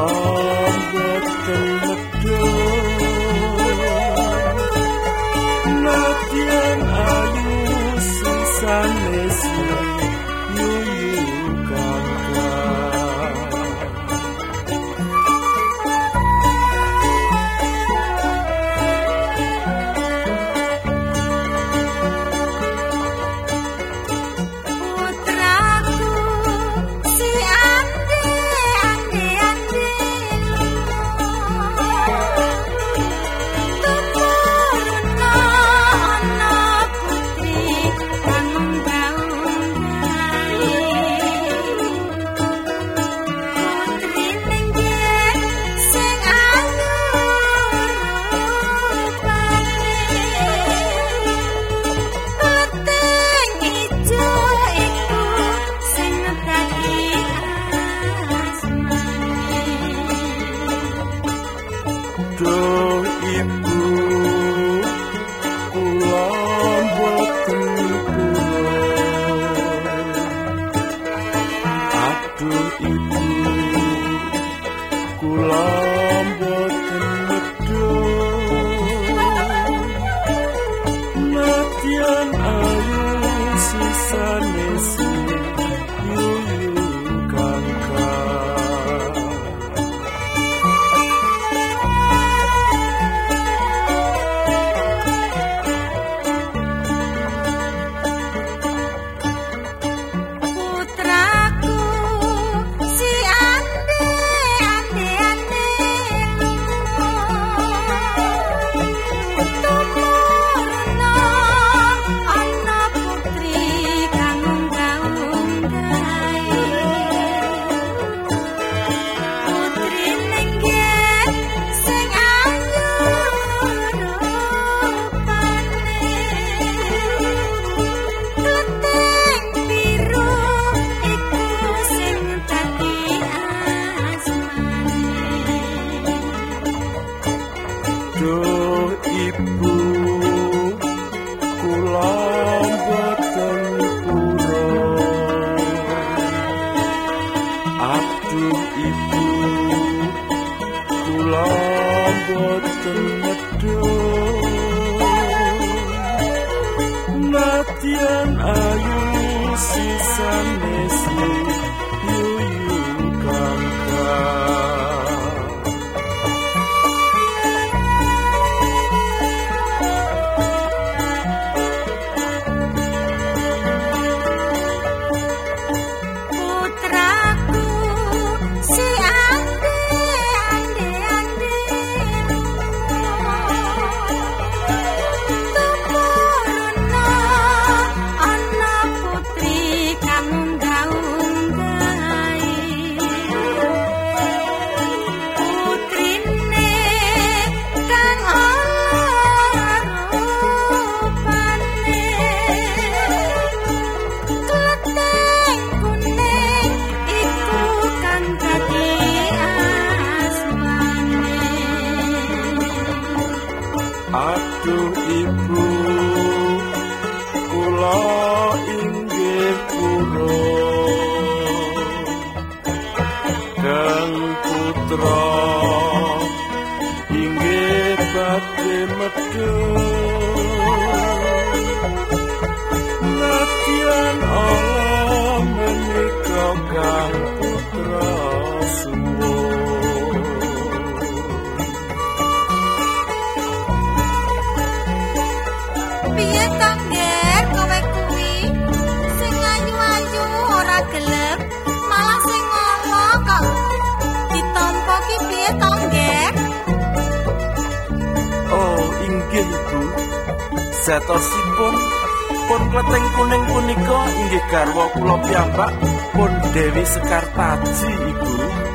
boten medhot nadyan ayu sisane yuyu kakak Duh ibu kula boten aduh ibu kula boten nadyan ayu sisane yuyu kakak Duh ibu kula boten purun aduh ibu kula boten medhot nadyan ayu sisane yuyu kakak Aduh ibu kula inggih purun kang putra inggih badhe medhot nadyan Allah menika kang putra suwun piye to Nger kowe kuwi sing ayu-ayu ora gelem malah sing ngono kok ditampa ki piye to Nger oh inggih ibu satosipun pun Klething Kuning punika inggih garwa kula piyambak pun Dewi Sekartaji ibu